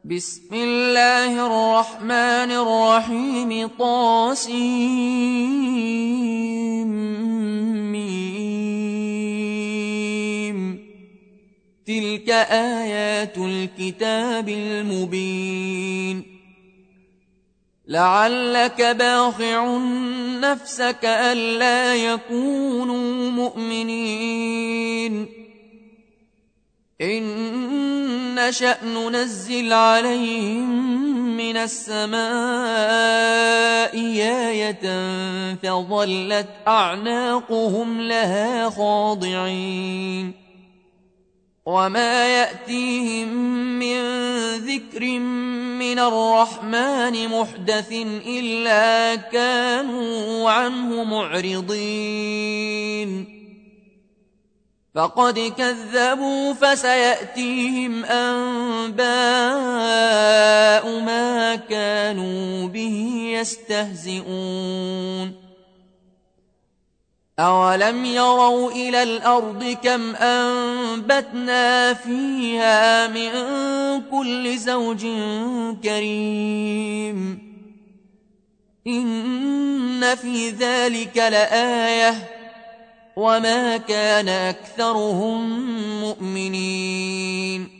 بسم الله الرحمن الرحيم طاسيم. تلك آيات الكتاب المبين. لعلك باخع نفسك ألا يكونوا مؤمنين إن نشأ ننزل عليهم من السماء آية فظلت أعناقهم لها خاضعين وما يأتيهم من ذكر من الرحمن محدث إلا كانوا عنه معرضين فقد كذبوا فسيأتيهم أنباء ما كانوا به يستهزئون. أولم يروا إلى الأرض كم أنبتنا فيها من كل زوج كريم إن في ذلك لآية وما كان أكثرهم مؤمنين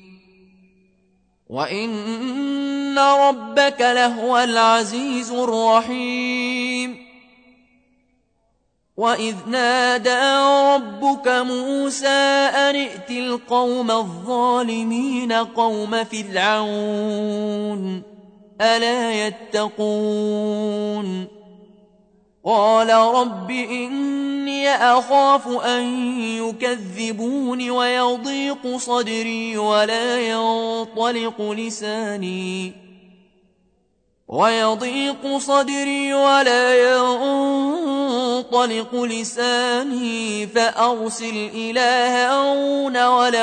وإن ربك لهو العزيز الرحيم. وإذ نادى ربك موسى أن ائت القوم الظالمين قوم فرعون ألا يتقون قال رب إني أخاف أن يكذبون ويضيق صدري ولا ينطلق لساني فأرسل إلى هارون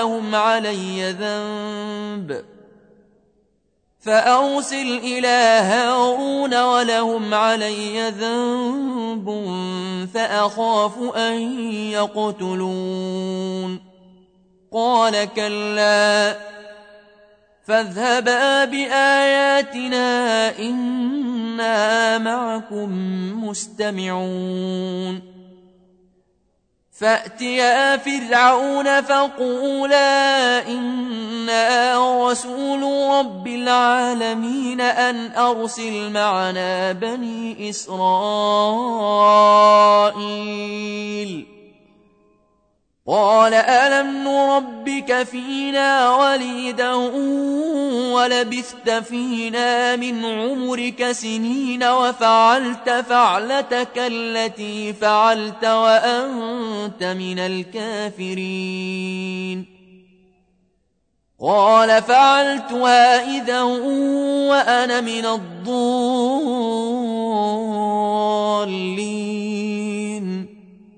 ولهم علي ذنب فأخاف أن يقتلون قال كلا فاذهبا بآياتنا إنا معكم مستمعون. فأتيا فرعون فقولا إنا رسول رب العالمين أن أرسل معنا بني إسرائيل. قال ألم نربك فينا وليدا ولبثت فينا من عمرك سنين وفعلت فعلتك التي فعلت وأنت من الكافرين. قال فعلتها إذا وأنا من الضالين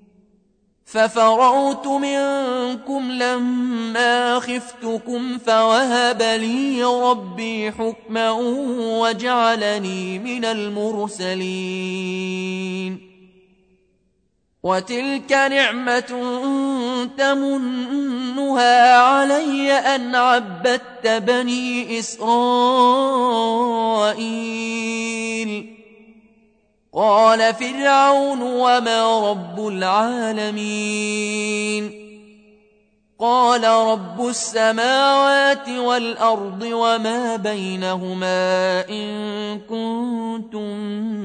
ففررت منكم لما خفتكم فوهب لي ربي حكما وجعلني من المرسلين. وتلك نعمة تمنها علي أن عبدت بني إسرائيل. قال فرعون وما رب العالمين قال رب السماوات والأرض وما بينهما إن كنتم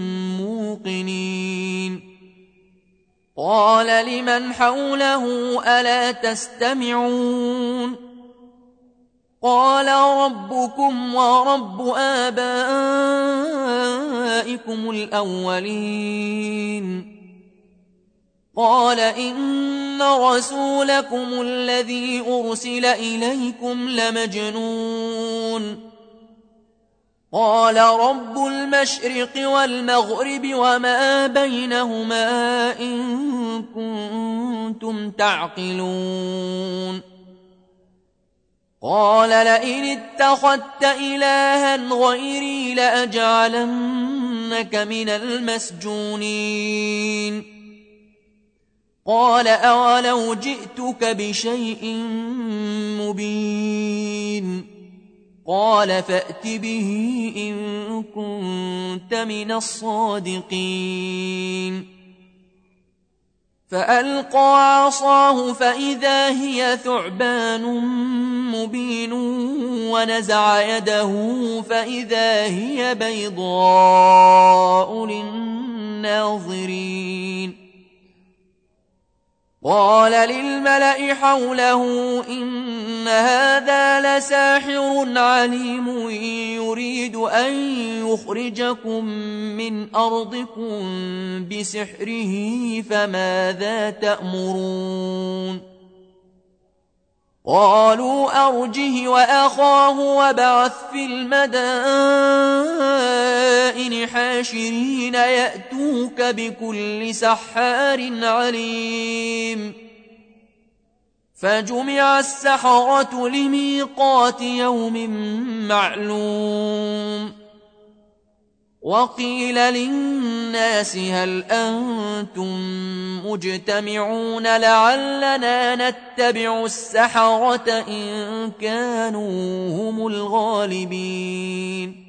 موقنين. قال لمن حوله ألا تستمعون قال ربكم ورب آبائكم الأولين. قال إن رسولكم الذي أرسل إليكم لمجنون. قال رب المشرق والمغرب وما بينهما إن كنتم تعقلون. قال لئن اتخذت إلها غيري لأجعلنك من المسجونين. قال أولو جئتك بشيء مبين قال فأت به إن كنت من الصادقين فألقى عصاه فإذا هي ثعبان مبين ونزع يده فإذا هي بيضاء للناظرين قال للملأ حوله إن هذا لساحر عليم يريد أن يخرجكم من أرضكم بسحره فماذا تأمرون قالوا أرجه وأخاه وابعث في المدائن حاشرين يأتوك بكل سحار عليم فجمع السحرة لميقات يوم معلوم وقيل للناس هل أنتم مجتمعون لعلنا نتبع السحرة إن كانوا هم الغالبين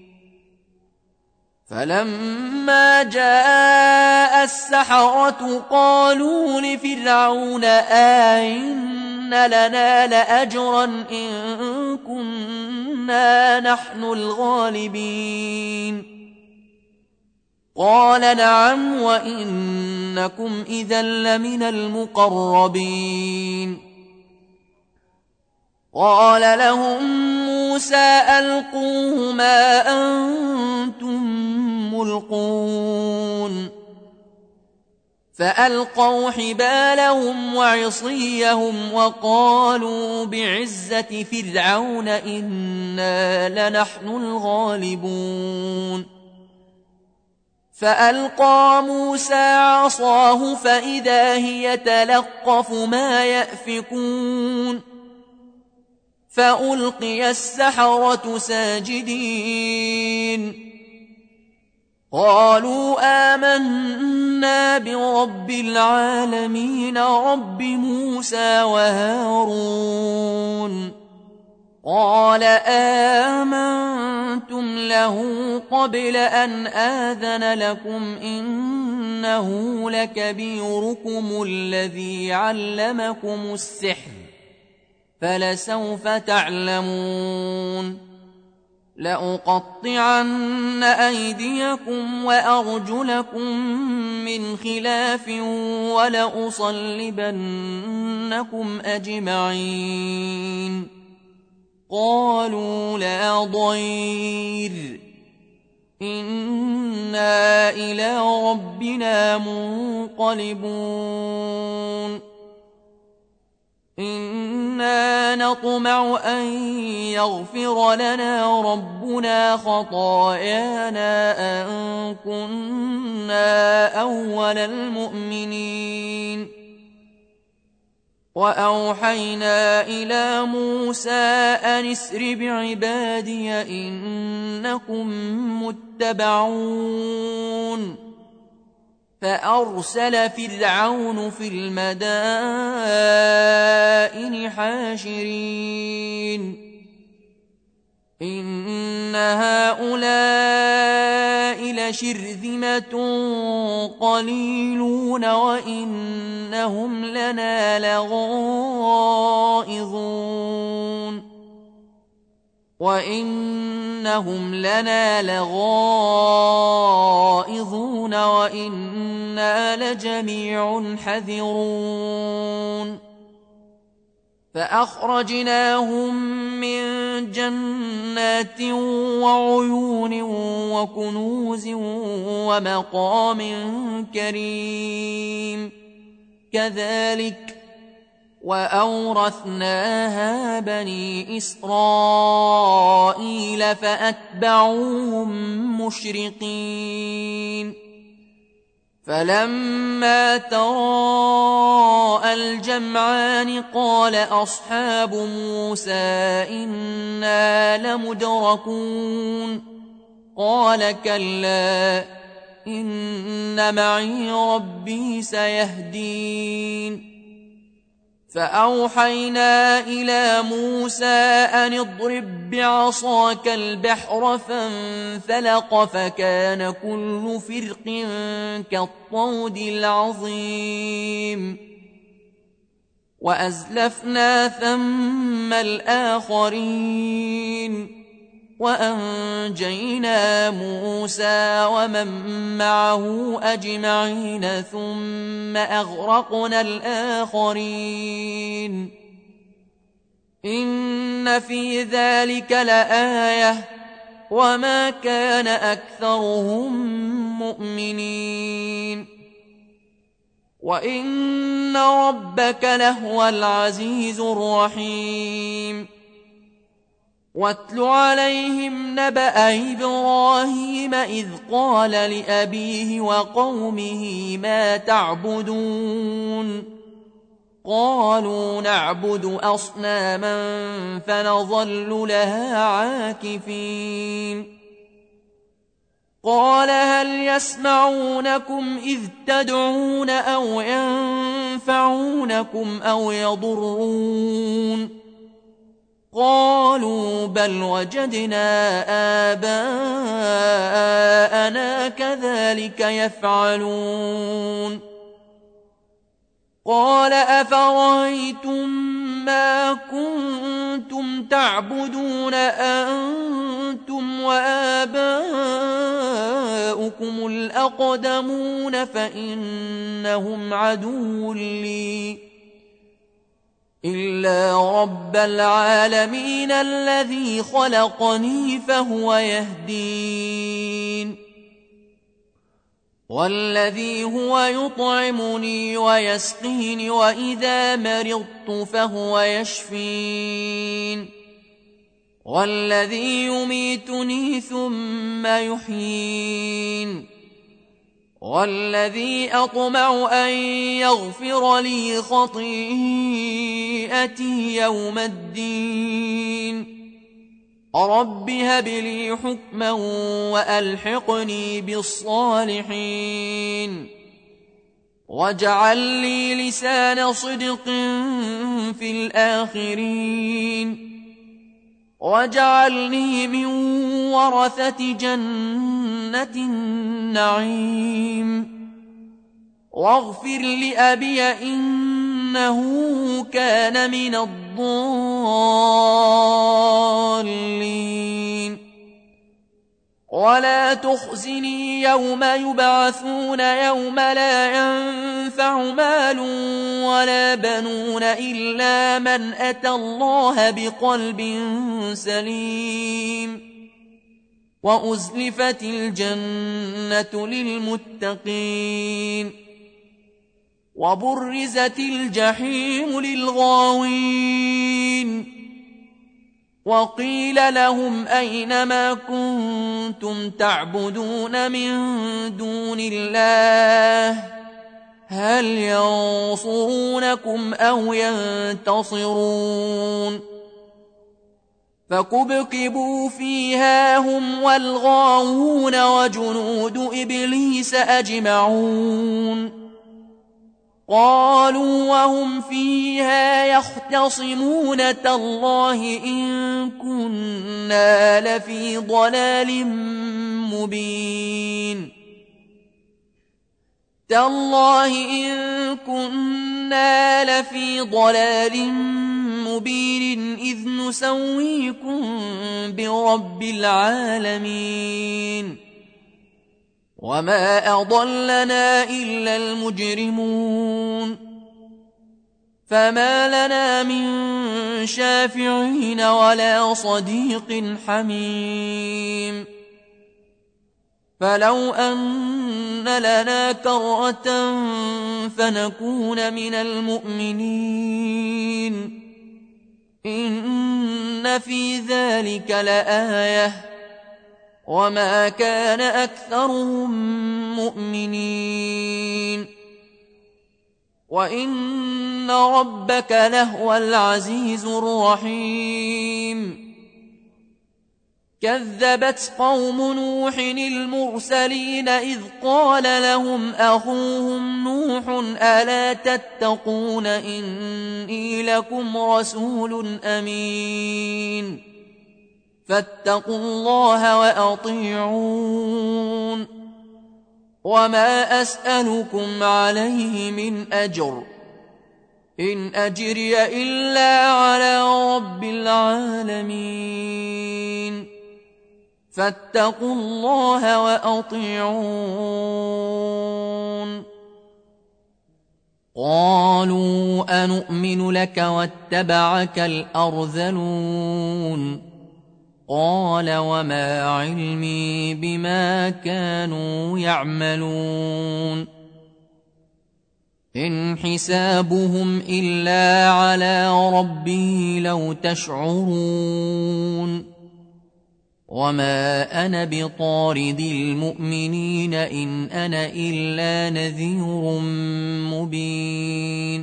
فلما جاء السحرة قالوا لفرعون آئن لنا لأجرا إن كنا نحن الغالبين قال نعم وإنكم إذا لمن المقربين قال لهم موسى ألقوه ما أنتم ملقون فألقوا حبالهم وعصيهم وقالوا بعزة فرعون إنا لنحن الغالبون فألقى موسى عصاه فإذا هي تلقف ما يأفكون فألقي السحرة ساجدين قالوا آمنا برب العالمين رب موسى وهارون قال آمنتم له قبل أن آذن لكم إنه لكبيركم الذي علمكم السحر فلسوف تعلمون لأقطعن أيديكم وأرجلكم من خلاف ولأصلبنكم أجمعين قالوا لا ضير إنا إلى ربنا منقلبون إنا نطمع أن يغفر لنا ربنا خطايانا أن كنا أول المؤمنين وأوحينا إلى موسى أن اسر بعبادي إنكم متبعون فأرسل فرعون في المدائن حاشرين إن هؤلاء لشرذمة قليلون وإنهم لنا لغائظون وإنا لجميع حذرون فأخرجناهم من جنات وعيون وكنوز ومقام كريم كذلك وأورثناها بني إسرائيل فأتبعوهم مشرقين فلما تراءى الجمعان قال أصحاب موسى إنا لمدركون قال كلا إن معي ربي سيهدين فأوحينا إلى موسى أن اضرب بعصاك البحر فانفلق فكان كل فرق كالطود العظيم وأزلفنا ثم الآخرين وأنجينا موسى ومن معه أجمعين ثم أغرقنا الآخرين إن في ذلك لآية وما كان أكثرهم مؤمنين وإن ربك لهو العزيز الرحيم واتل عليهم نبأ إبراهيم إذ قال لأبيه وقومه ما تعبدون قالوا نعبد أصناما فنظل لها عاكفين قال هل يسمعونكم إذ تدعون أو ينفعونكم أو يضرون قالوا بل وجدنا آباءنا كذلك يفعلون قال أفرأيتم ما كنتم تعبدون أنتم وآباؤكم الأقدمون فإنهم عدو لي إلا رب العالمين الذي خلقني فهو يهدين والذي هو يطعمني ويسقين وإذا مرضت فهو يشفين والذي يميتني ثم يحيين والذي أطمع أن يغفر لي خطيئتي يوم الدين رب هب لي حكما وألحقني بالصالحين واجعل لي لسان صدق في الآخرين واجعلني من ورثة جنة النعيم واغفر لأبي إنه كان من الضالين ولا تخزني يوم يبعثون يوم لا ينفع مال ولا بنون إلا من أتى الله بقلب سليم وأزلفت الجنة للمتقين وبرزت الجحيم للغاوين وقيل لهم أين ما كنتم تعبدون من دون الله هل ينصرونكم أو ينتصرون فكبكبوا فيها هم والغاوون وجنود إبليس أجمعون قالوا وهم فيها يختصمون تالله إن كنا لفي ضلال مبين تالله إن كنا لفي ضلال مبين إذ نسويكم برب العالمين وما أضلنا إلا المجرمون فما لنا من شافعين ولا صديق حميم فلو أن لنا كرة فنكون من المؤمنين إن في ذلك لآية وما كان أكثرهم مؤمنين وإن ربك لهو العزيز الرحيم كذبت قوم نوح المرسلين إذ قال لهم أخوهم نوح ألا تتقون إني لكم رسول أمين فاتقوا الله وأطيعون وما أسألكم عليه من أجر إن أجري إلا على رب العالمين فاتقوا الله وأطيعون قالوا أنؤمن لك واتبعك الأرذلون قال وما علمي بما كانوا يعملون إن حسابهم إلا على ربي لو تشعرون وما أنا بطارد المؤمنين إن أنا إلا نذير مبين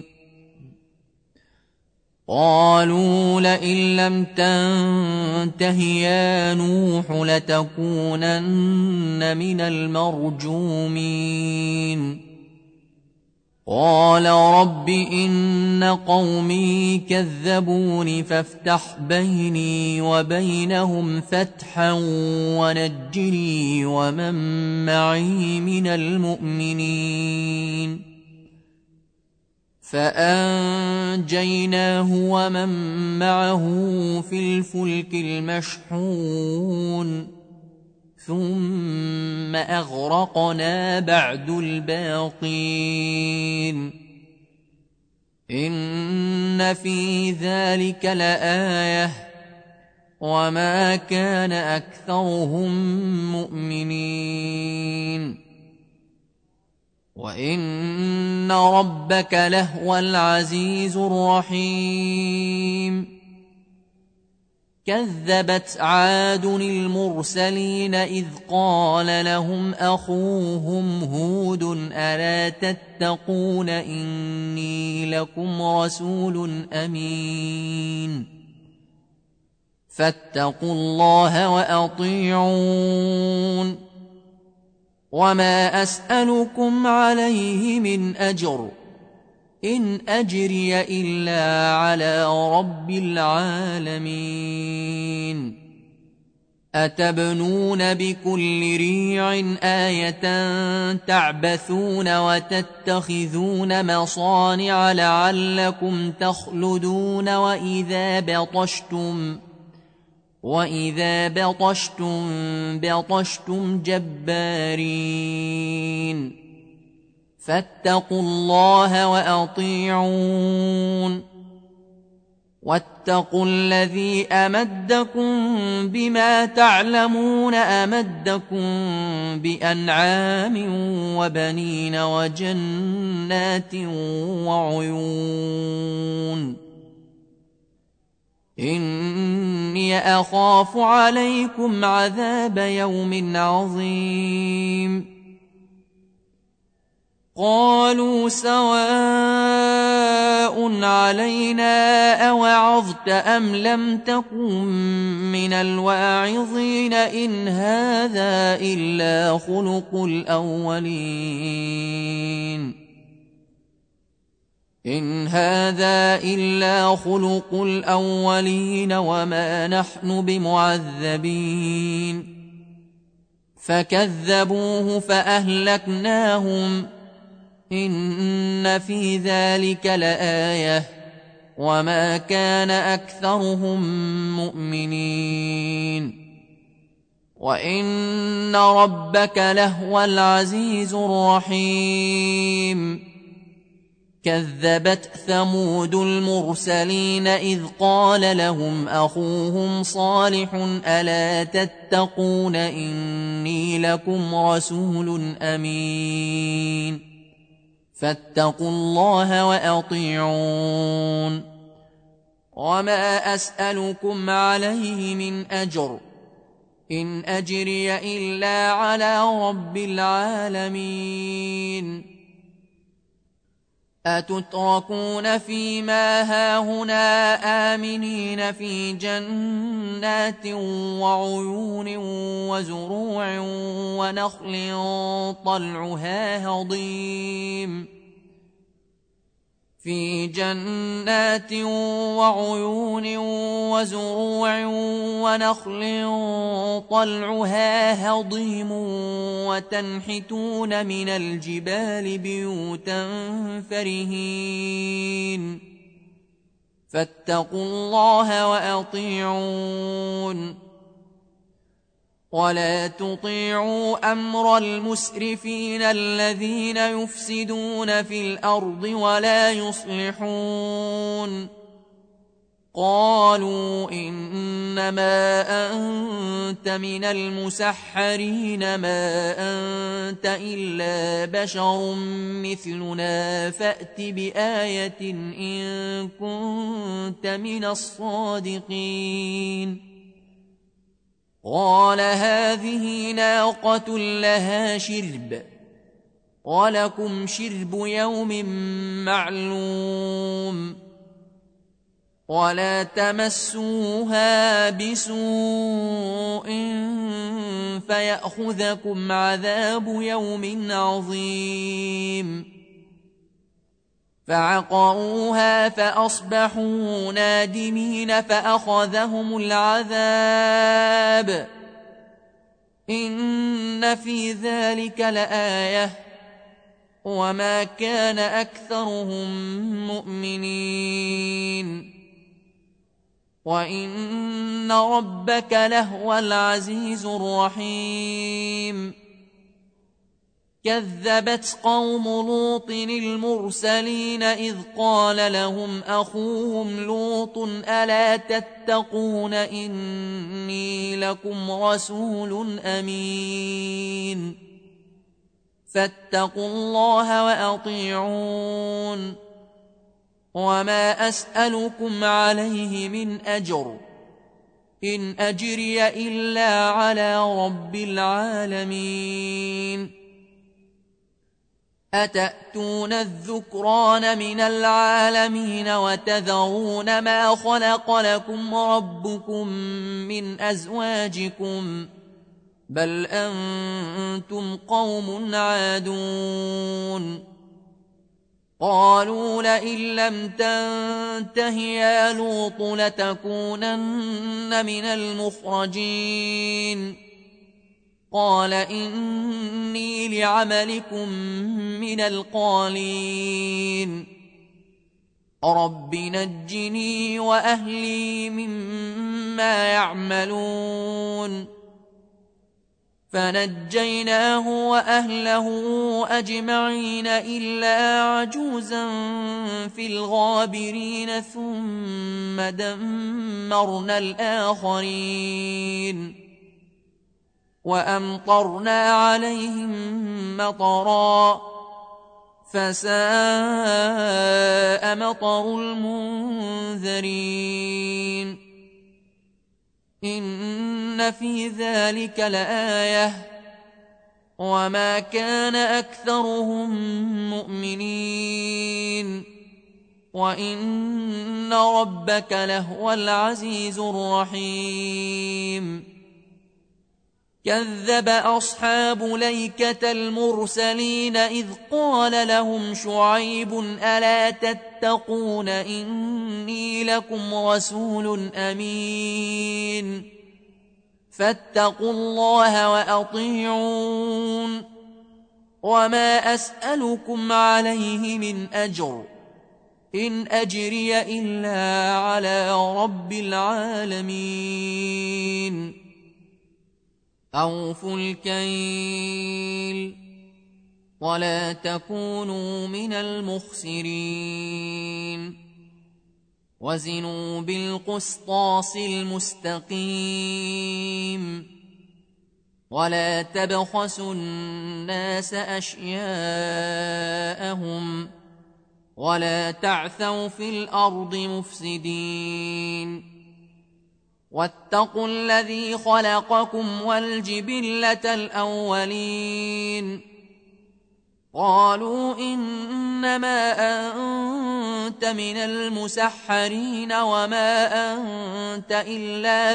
قالوا لئن لم تنته يا نوح لتكونن من المرجومين قال رب إن قومي كذبون فافتح بيني وبينهم فتحا ونجني ومن معي من المؤمنين فأنجيناه ومن معه في الفلك المشحون ثم أغرقنا بعد الباقين إن في ذلك لآية وما كان أكثرهم مؤمنين وإن ربك لهو العزيز الرحيم كذبت عاد المرسلين إذ قال لهم أخوهم هود ألا تتقون إني لكم رسول أمين فاتقوا الله وأطيعون وما أسألكم عليه من أجر إن أجري إلا على رب العالمين أتبنون بكل ريع آية تعبثون وتتخذون مصانع لعلكم تخلدون وإذا بطشتم بطشتم جبارين فاتقوا الله وأطيعون واتقوا الذي أمدكم بما تعلمون أمدكم بأنعام وبنين وجنات وعيون إني أخاف عليكم عذاب يوم عظيم قالوا سواء علينا أوعظت أم لم تكن من الواعظين إن هذا إلا خلق الأولين وما نحن بمعذبين فكذبوه فأهلكناهم إن في ذلك لآية وما كان أكثرهم مؤمنين وإن ربك لهو العزيز الرحيم كذبت ثمود المرسلين إذ قال لهم أخوهم صالح ألا تتقون إني لكم رسول أمين فاتقوا الله وأطيعون وما أسألكم عليه من أجر إن أجري إلا على رب العالمين أتتركون فيما هاهنا آمنين في جنات وعيون وزروع ونخل طلعها هضيم في جنات وعيون وزروع ونخل طلعها هضيم وتنحتون من الجبال بيوتا فرهين فاتقوا الله وأطيعون ولا تطيعوا أمر المسرفين الذين يفسدون في الأرض ولا يصلحون قالوا إنما أنت من المسحرين ما أنت إلا بشر مثلنا فأت بآية إن كنت من الصادقين قال هذه ناقة لها شرب ولكم شرب يوم معلوم ولا تمسوها بسوء فيأخذكم عذاب يوم عظيم فعقروها فأصبحوا نادمين فأخذهم العذاب إن في ذلك لآية وما كان أكثرهم مؤمنين وإن ربك لهو العزيز الرحيم كذبت قوم لوط المرسلين إذ قال لهم أخوهم لوط ألا تتقون إني لكم رسول أمين فاتقوا الله وأطيعون وما أسألكم عليه من أجر إن أجري إلا على رب العالمين أتأتون الذكران من العالمين وتذرون ما خلق لكم ربكم من أزواجكم بل أنتم قوم عادون قالوا لئن لم تنته يا لوط لتكونن من المخرجين قال إني لعملكم من القالين رب نجني وأهلي مما يعملون فنجيناه وأهله أجمعين إلا عجوزا في الغابرين ثم دمرنا الآخرين وأمطرنا عليهم مطرا فساء مطر المنذرين إن في ذلك لآية وما كان أكثرهم مؤمنين وإن ربك لهو العزيز الرحيم كذب أصحاب ليكة المرسلين إذ قال لهم شعيب ألا تتقون إني لكم رسول أمين فاتقوا الله وأطيعون وما أسألكم عليه من أجر إن أجري إلا على رب العالمين أوفوا الكيل ولا تكونوا من المخسرين وزنوا بالقسطاس المستقيم ولا تبخسوا الناس أشياءهم ولا تعثوا في الأرض مفسدين واتقوا الذي خلقكم والجبلة الأولين قالوا إنما أنت من المسحرين وما أنت إلا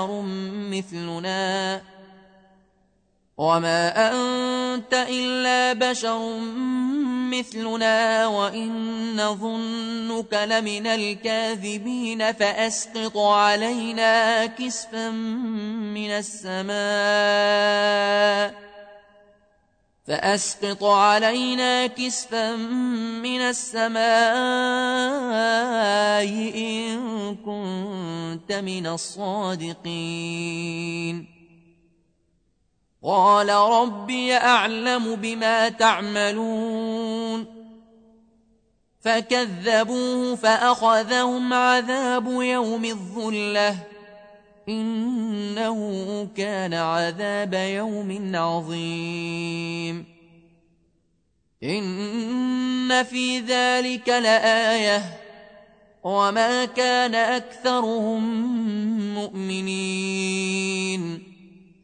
بشر مثلنا وإن نظنك لمن الكاذبين فأسقط علينا كسفا من السماء إن كنت من الصادقين قال ربي أعلم بما تعملون فكذبوه فأخذهم عذاب يوم الظلة إنه كان عذاب يوم عظيم إن في ذلك لآية وما كان أكثرهم مؤمنين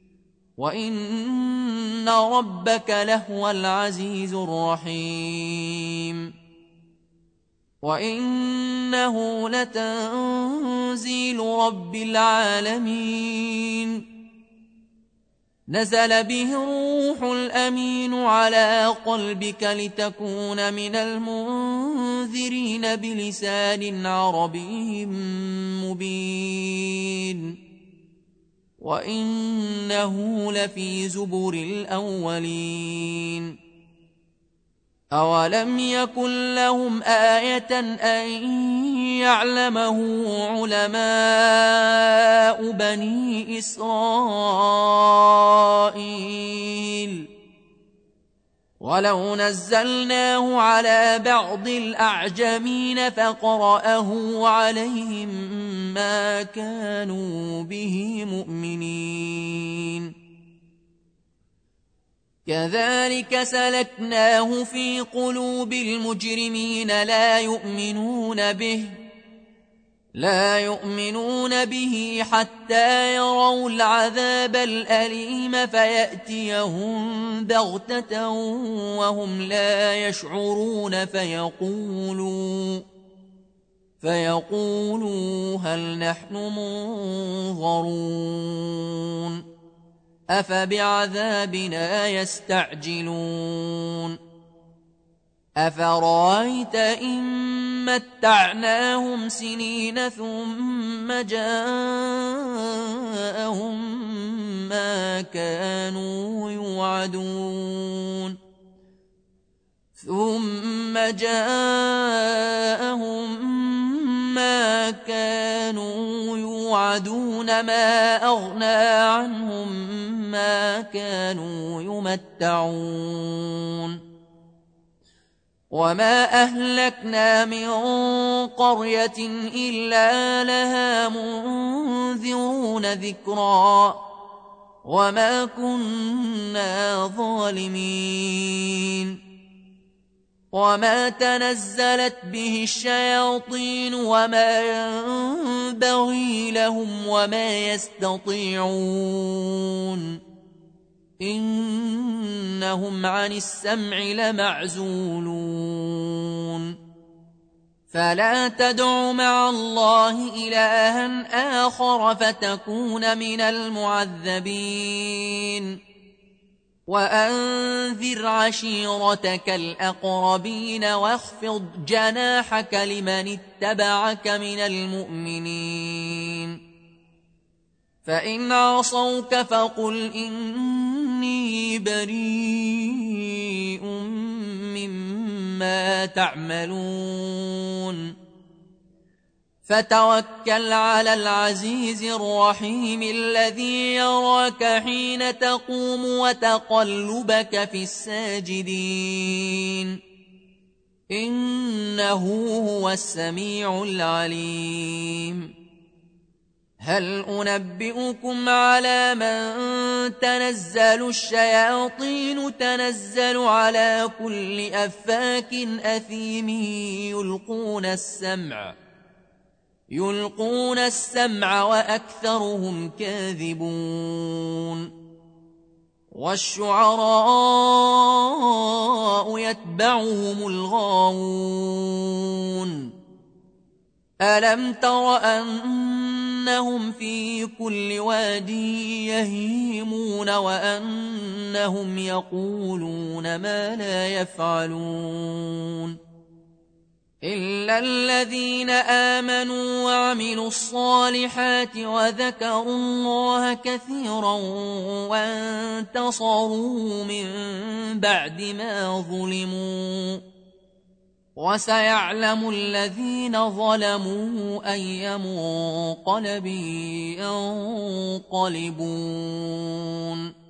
وإن ربك لهو العزيز الرحيم وإنه لتنزيل رب العالمين نزل به الروح الأمين على قلبك لتكون من المنذرين بلسان عربي مبين وإنه لفي زبر الأولين أولم يكن لهم آية أن يعلمه علماء بني إسرائيل ولو نزلناه على بعض الأعجمين فقرأه عليهم ما كانوا به مؤمنين كذلك سلكناه في قلوب المجرمين لا يؤمنون به حتى يروا العذاب الأليم فيأتيهم بغتة وهم لا يشعرون فيقولوا هل نحن منظرون أفبعذابنا يستعجلون أفرأيت إن متعناهم سنين ثم جاءهم ما كانوا يوعدون ما أغنى عنهم ما كانوا يمتعون وما أهلكنا من قرية إلا لها منذرون ذكرا وما كنا ظالمين وما تنزلت به الشياطين وما ينبغي لهم وما يستطيعون إنهم عن السمع لمعزولون فلا تدع مع الله إلها آخر فتكون من المعذبين وأنذر عشيرتك الأقربين واخفض جناحك لمن اتبعك من المؤمنين فإن عصوك فقل إني بريء مما تعملون فتوكل على العزيز الرحيم الذي يراك حين تقوم وتقلبك في الساجدين إنه هو السميع العليم هل أنبئكم على من تنزل الشياطين تنزل على كل أفاك أثيم يلقون السمع وأكثرهم كاذبون والشعراء يتبعهم الغاوون ألم تر أنهم في كل واد يهيمون وأنهم يقولون ما لا يفعلون إلا الذين آمنوا وعملوا الصالحات وذكروا الله كثيرا وانتصروا من بعد ما ظلموا وسيعلم الذين ظلموا أي منقلب ينقلبون